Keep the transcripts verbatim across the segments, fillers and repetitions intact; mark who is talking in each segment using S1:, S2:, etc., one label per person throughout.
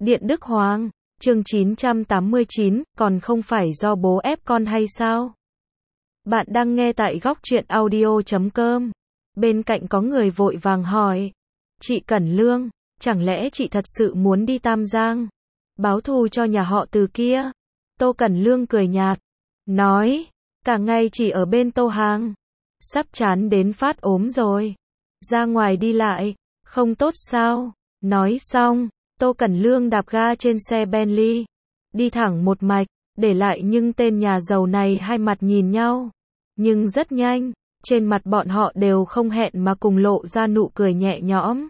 S1: Điện Đức Hoàng, chương chín trăm tám mươi chín, còn không phải do bố ép con hay sao? Bạn đang nghe tại góc truyện audio chấm com. Bên cạnh có người vội vàng hỏi. Chị Cẩn Lương, chẳng lẽ chị thật sự muốn đi Tam Giang? Báo thù cho nhà họ Từ kia? Tô Cẩn Lương cười nhạt. Nói, cả ngày chỉ ở bên Tô Hàng. Sắp chán đến phát ốm rồi. Ra ngoài đi lại, không tốt sao? Nói xong, Tô Cẩn Lương đạp ga trên xe Bentley. Đi thẳng một mạch, để lại nhưng tên nhà giàu này hai mặt nhìn nhau. Nhưng rất nhanh, trên mặt bọn họ đều không hẹn mà cùng lộ ra nụ cười nhẹ nhõm.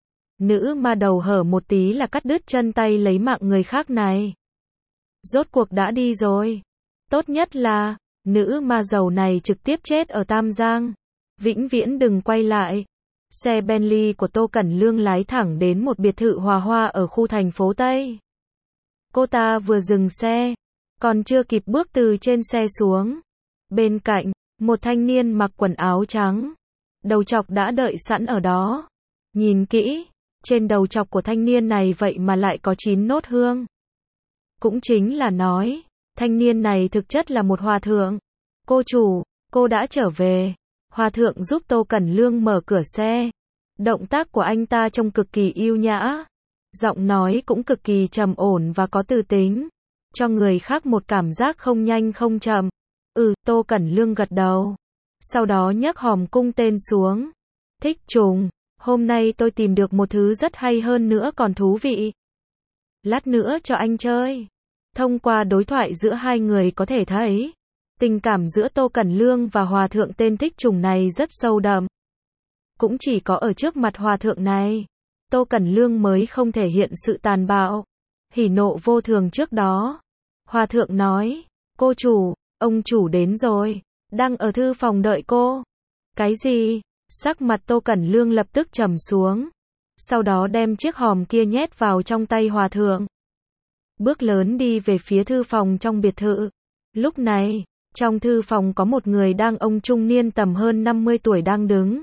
S1: Nữ ma đầu hở một tí là cắt đứt chân tay lấy mạng người khác này. Rốt cuộc đã đi rồi. Tốt nhất là, nữ ma giàu này trực tiếp chết ở Tam Giang. Vĩnh viễn đừng quay lại. Xe Bentley của Tô Cẩn Lương lái thẳng đến một biệt thự hòa hoa ở khu thành phố Tây. Cô ta vừa dừng xe, còn chưa kịp bước từ trên xe xuống. Bên cạnh, một thanh niên mặc quần áo trắng, đầu chọc đã đợi sẵn ở đó. Nhìn kỹ, trên đầu chọc của thanh niên này vậy mà lại có chín nốt hương. Cũng chính là nói, thanh niên này thực chất là một hòa thượng. Cô chủ, cô đã trở về. Hòa thượng giúp Tô Cẩn Lương mở cửa xe. Động tác của anh ta trông cực kỳ yêu nhã. Giọng nói cũng cực kỳ trầm ổn và có tư tính. Cho người khác một cảm giác không nhanh không chậm. Ừ, Tô Cẩn Lương gật đầu. Sau đó nhấc hòm cung tên xuống. Thích trùng, hôm nay tôi tìm được một thứ rất hay hơn nữa còn thú vị. Lát nữa cho anh chơi. Thông qua đối thoại giữa hai người có thể thấy, tình cảm giữa Tô Cẩn Lương và hòa thượng tên Thích Trùng này rất sâu đậm. Cũng chỉ có ở trước mặt hòa thượng này, Tô Cẩn Lương mới không thể hiện sự tàn bạo, hỉ nộ vô thường trước đó. Hòa thượng nói, cô chủ, ông chủ đến rồi, đang ở thư phòng đợi cô. Cái gì? Sắc mặt Tô Cẩn Lương lập tức trầm xuống. Sau đó đem chiếc hòm kia nhét vào trong tay hòa thượng. Bước lớn đi về phía thư phòng trong biệt thự. Lúc này, trong thư phòng có một người đang ông trung niên tầm hơn năm mươi tuổi đang đứng.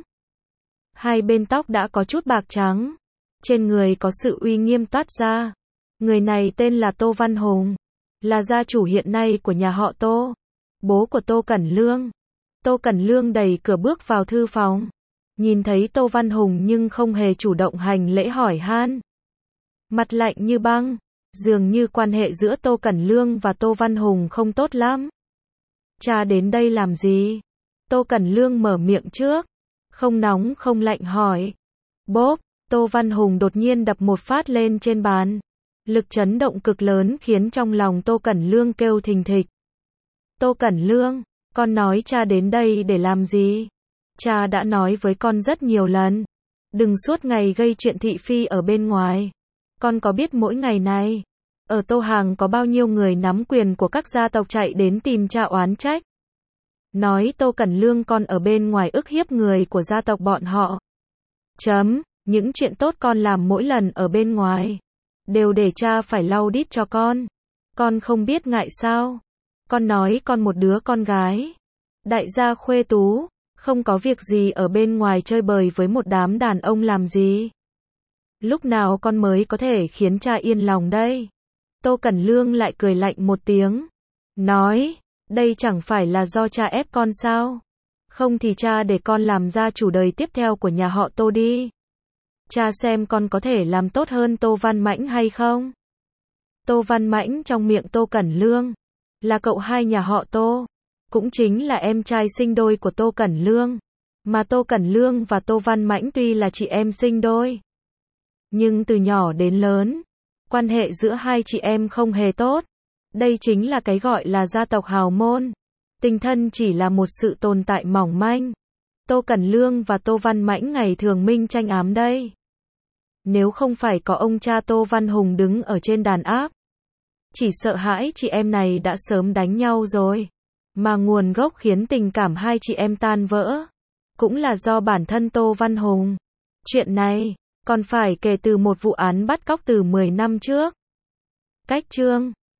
S1: Hai bên tóc đã có chút bạc trắng. Trên người có sự uy nghiêm toát ra. Người này tên là Tô Văn Hùng. Là gia chủ hiện nay của nhà họ Tô. Bố của Tô Cẩn Lương. Tô Cẩn Lương đẩy cửa bước vào thư phòng. Nhìn thấy Tô Văn Hùng nhưng không hề chủ động hành lễ hỏi han. Mặt lạnh như băng. Dường như quan hệ giữa Tô Cẩn Lương và Tô Văn Hùng không tốt lắm. Cha đến đây làm gì? Tô Cẩn Lương mở miệng trước. Không nóng không lạnh hỏi. Bốp, Tô Văn Hùng đột nhiên đập một phát lên trên bàn. Lực chấn động cực lớn khiến trong lòng Tô Cẩn Lương kêu thình thịch. Tô Cẩn Lương, con nói cha đến đây để làm gì? Cha đã nói với con rất nhiều lần. Đừng suốt ngày gây chuyện thị phi ở bên ngoài. Con có biết mỗi ngày này, ở Tô Hàng có bao nhiêu người nắm quyền của các gia tộc chạy đến tìm cha oán trách. Nói Tô Cẩn Lương con ở bên ngoài ức hiếp người của gia tộc bọn họ. Chấm, những chuyện tốt con làm mỗi lần ở bên ngoài, đều để cha phải lau đít cho con. Con không biết ngại sao? Con nói con một đứa con gái. Đại gia khuê tú, không có việc gì ở bên ngoài chơi bời với một đám đàn ông làm gì. Lúc nào con mới có thể khiến cha yên lòng đây? Tô Cẩn Lương lại cười lạnh một tiếng. Nói, đây chẳng phải là do cha ép con sao? Không thì cha để con làm gia chủ đời tiếp theo của nhà họ Tô đi. Cha xem con có thể làm tốt hơn Tô Văn Mãnh hay không? Tô Văn Mãnh trong miệng Tô Cẩn Lương là cậu hai nhà họ Tô. Cũng chính là em trai sinh đôi của Tô Cẩn Lương. Mà Tô Cẩn Lương và Tô Văn Mãnh tuy là chị em sinh đôi, nhưng từ nhỏ đến lớn, quan hệ giữa hai chị em không hề tốt. Đây chính là cái gọi là gia tộc hào môn. Tình thân chỉ là một sự tồn tại mỏng manh. Tô Cẩn Lương và Tô Văn Mãnh ngày thường minh tranh ám đây. Nếu không phải có ông cha Tô Văn Hùng đứng ở trên đàn áp, chỉ sợ hãi chị em này đã sớm đánh nhau rồi. Mà nguồn gốc khiến tình cảm hai chị em tan vỡ, cũng là do bản thân Tô Văn Hùng. Chuyện này còn phải kể từ một vụ án bắt cóc từ mười năm trước. Cách chương